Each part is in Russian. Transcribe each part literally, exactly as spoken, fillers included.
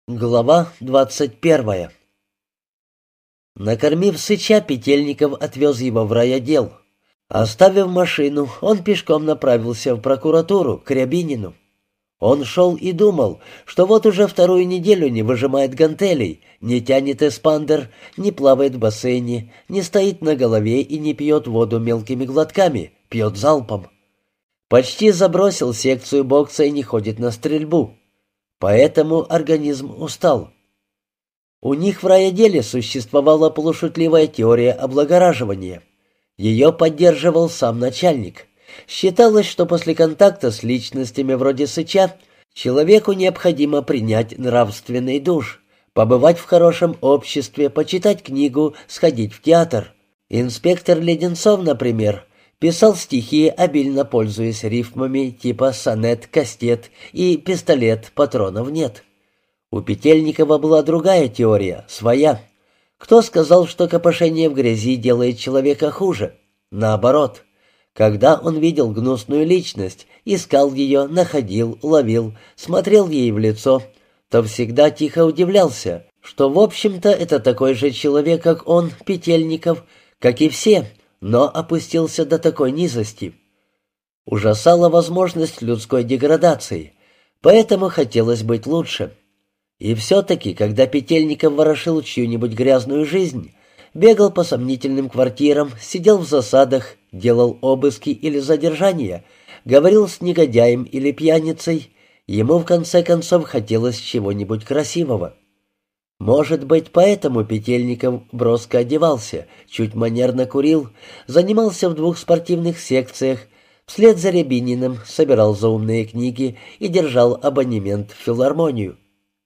Глава двадцать первая. Накормив сыча, Петельников отвез его в райотдел. Оставив машину, он пешком направился в прокуратуру, к Рябинину. Он шел и думал, что вот уже вторую неделю не выжимает гантелей, не тянет эспандер, не плавает в бассейне, не стоит на голове и не пьет воду мелкими глотками, пьет залпом. Почти забросил секцию бокса и не ходит на стрельбу. Поэтому организм устал. У них в райотделе существовала полушутливая теория облагораживания. Ее поддерживал сам начальник. Считалось, что после контакта с личностями вроде Сыча человеку необходимо принять нравственный душ, побывать в хорошем обществе, почитать книгу, сходить в театр. Инспектор Леденцов, например, писал стихи, обильно пользуясь рифмами типа «сонет», «кастет» и «пистолет», «патронов нет». У Петельникова была другая теория, своя. Кто сказал, что копошение в грязи делает человека хуже? Наоборот. Когда он видел гнусную личность, искал ее, находил, ловил, смотрел ей в лицо, то всегда тихо удивлялся, что, в общем-то, это такой же человек, как он, Петельников, как и все, но опустился до такой низости. Ужасала возможность людской деградации, поэтому хотелось быть лучше. И все-таки, когда Петельников ворошил чью-нибудь грязную жизнь, бегал по сомнительным квартирам, сидел в засадах, делал обыски или задержания, говорил с негодяем или пьяницей, ему в конце концов хотелось чего-нибудь красивого. Может быть, поэтому Петельников броско одевался, чуть манерно курил, занимался в двух спортивных секциях, вслед за Рябининым собирал заумные книги и держал абонемент в филармонию.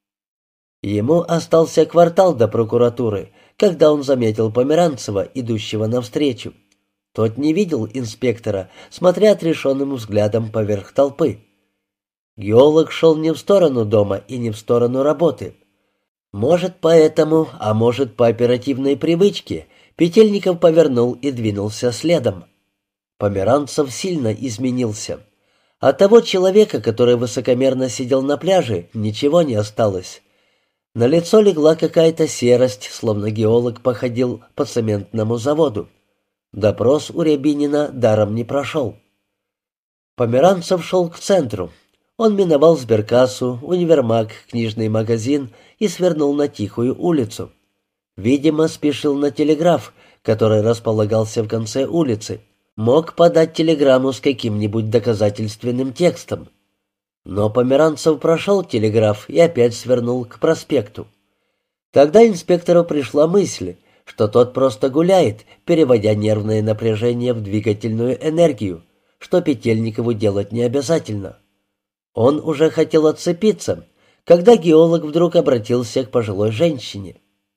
Ему остался квартал до прокуратуры, когда он заметил Померанцева, идущего навстречу. Тот не видел инспектора, смотря отрешенным взглядом поверх толпы. Геолог шел не в сторону дома и не в сторону работы. Может, поэтому, а может, по оперативной привычке, Петельников повернул и двинулся следом. Померанцев сильно изменился. От того человека, который высокомерно сидел на пляже, ничего не осталось. На лицо легла какая-то серость, словно геолог походил по цементному заводу. Допрос у Рябинина даром не прошел. Померанцев шел к центру. Он миновал сберкассу, универмаг, книжный магазин и свернул на тихую улицу. Видимо, спешил на телеграф, который располагался в конце улицы. Мог подать телеграмму с каким-нибудь доказательственным текстом. Но Померанцев прошел телеграф и опять свернул к проспекту. Тогда инспектору пришла мысль, что тот просто гуляет, переводя нервное напряжение в двигательную энергию, что Петельникову делать не обязательно. Он уже хотел отцепиться, когда геолог вдруг обратился к пожилой женщине.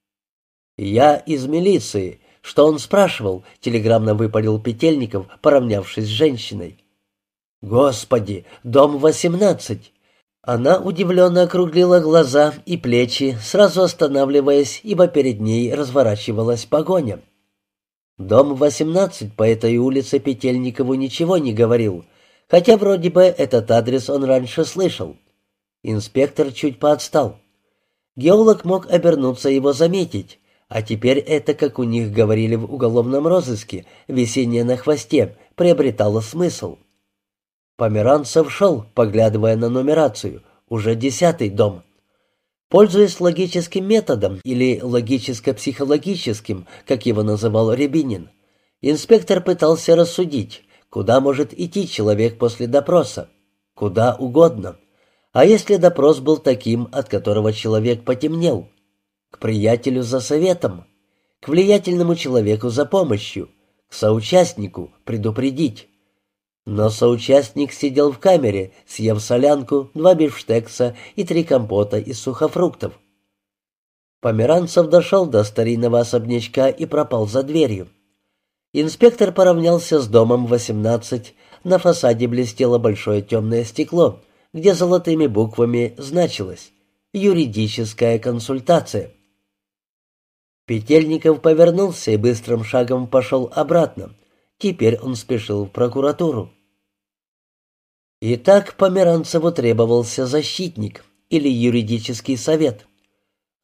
«Я из милиции. Что он спрашивал?» — телеграммно выпалил Петельников, поравнявшись с женщиной. «Господи, дом восемнадцать!» Она удивленно округлила глаза и плечи, сразу останавливаясь, ибо перед ней разворачивалась погоня. Дом восемнадцать по этой улице Петельникову ничего не говорил, хотя вроде бы этот адрес он раньше слышал. Инспектор чуть поотстал. Геолог мог обернуться его заметить, а теперь это, как у них говорили в уголовном розыске, висение на хвосте, приобретало смысл. Померанцев шел, поглядывая на нумерацию, уже десятый дом. Пользуясь логическим методом или логическо-психологическим, как его называл Рябинин, инспектор пытался рассудить, куда может идти человек после допроса. Куда угодно. А если допрос был таким, от которого человек потемнел? К приятелю за советом, к влиятельному человеку за помощью, к соучастнику предупредить. Но соучастник сидел в камере, съев солянку, два бифштекса и три компота из сухофруктов. Померанцев дошел до старинного особнячка и пропал за дверью. Инспектор поравнялся с домом восемнадцать, на фасаде блестело большое темное стекло, где золотыми буквами значилось «Юридическая консультация». Петельников повернулся и быстрым шагом пошел обратно. Теперь он спешил в прокуратуру. Итак, Померанцеву требовался защитник или юридический совет.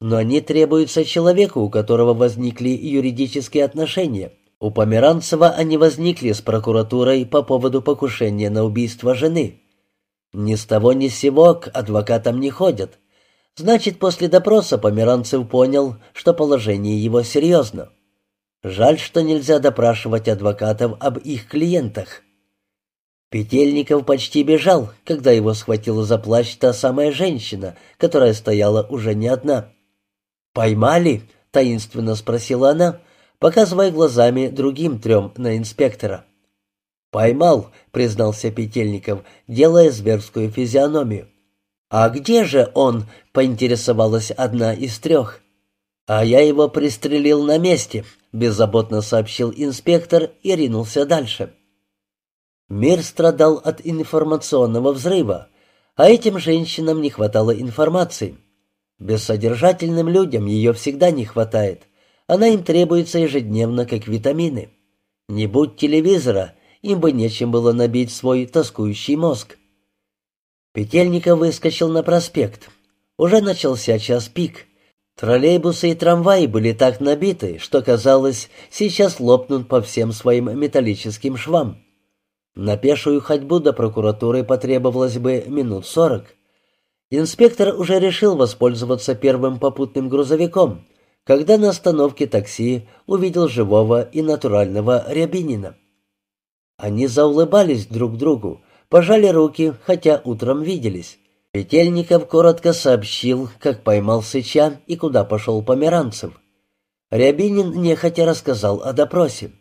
Но они требуются человеку, у которого возникли юридические отношения. У Померанцева они возникли с прокуратурой по поводу покушения на убийство жены. Ни с того ни с сего к адвокатам не ходят. Значит, после допроса Померанцев понял, что положение его серьезно. Жаль, что нельзя допрашивать адвокатов об их клиентах. Петельников почти бежал, когда его схватила за плащ та самая женщина, которая стояла уже не одна. «Поймали?» — таинственно спросила она, показывая глазами другим трем на инспектора. «Поймал», — признался Петельников, делая зверскую физиономию. «А где же он?» — поинтересовалась одна из трех. «А я его пристрелил на месте», — беззаботно сообщил инспектор и ринулся дальше. Мир страдал от информационного взрыва, а этим женщинам не хватало информации. Бессодержательным людям ее всегда не хватает. Она им требуется ежедневно, как витамины. Не будь телевизора, им бы нечем было набить свой тоскующий мозг. Петельников выскочил на проспект. Уже начался час пик. Троллейбусы и трамваи были так набиты, что, казалось, сейчас лопнут по всем своим металлическим швам. На пешую ходьбу до прокуратуры потребовалось бы минут сорок. Инспектор уже решил воспользоваться первым попутным грузовиком, когда на остановке такси увидел живого и натурального Рябинина. Они заулыбались друг другу, пожали руки, хотя утром виделись. Петельников коротко сообщил, как поймал сыча и куда пошел Померанцев. Рябинин нехотя рассказал о допросе.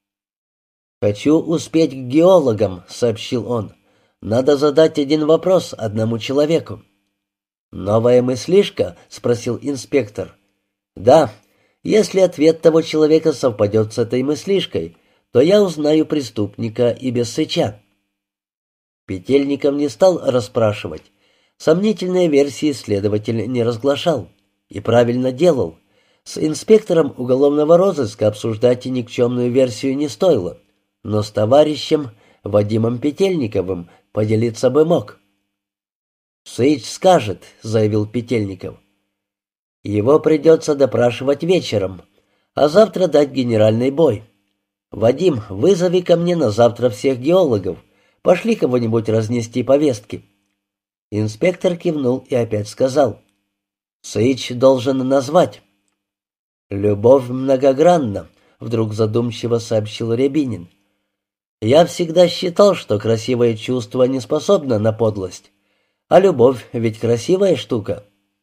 «Хочу успеть к геологам», — сообщил он. «Надо задать один вопрос одному человеку». «Новая мыслишка?» — спросил инспектор. «Да. Если ответ того человека совпадет с этой мыслишкой, то я узнаю преступника и без сыча». Петельников не стал расспрашивать. Сомнительные версии следователь не разглашал. И правильно делал. С инспектором уголовного розыска обсуждать и никчемную версию не стоило. Но с товарищем Вадимом Петельниковым поделиться бы мог. «Сыч скажет», — заявил Петельников. «Его придется допрашивать вечером, а завтра дать генеральный бой. Вадим, вызови ко мне на завтра всех геологов. Пошли кого-нибудь разнести повестки». Инспектор кивнул и опять сказал. «Сыч должен назвать». «Любовь многогранна», — вдруг задумчиво сообщил Рябинин. «Я всегда считал, что красивое чувство не способно на подлость. А любовь ведь красивая штука».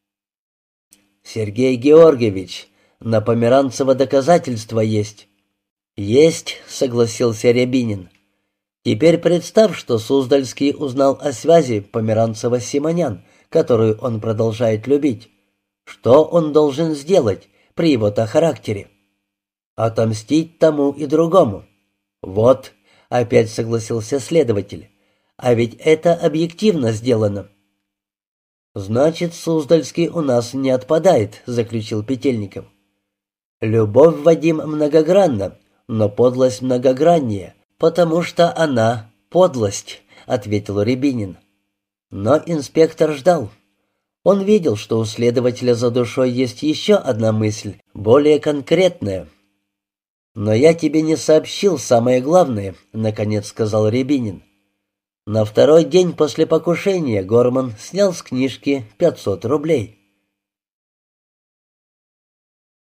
«Сергей Георгиевич, на Померанцева доказательства есть». «Есть», — согласился Рябинин. «Теперь представь, что Суздальский узнал о связи Померанцева с Симонян, которую он продолжает любить. Что он должен сделать при его-то характере? Отомстить тому и другому». «Вот», — опять согласился следователь, — «а ведь это объективно сделано». «Значит, Суздальский у нас не отпадает», — заключил Петельников. «Любовь, Вадим, многогранна, но подлость многограннее, потому что она — подлость», — ответил Рябинин. Но инспектор ждал. Он видел, что у следователя за душой есть еще одна мысль, более конкретная. «Но я тебе не сообщил самое главное», — наконец сказал Рябинин. На второй день после покушения Горман снял с книжки пятьсот рублей.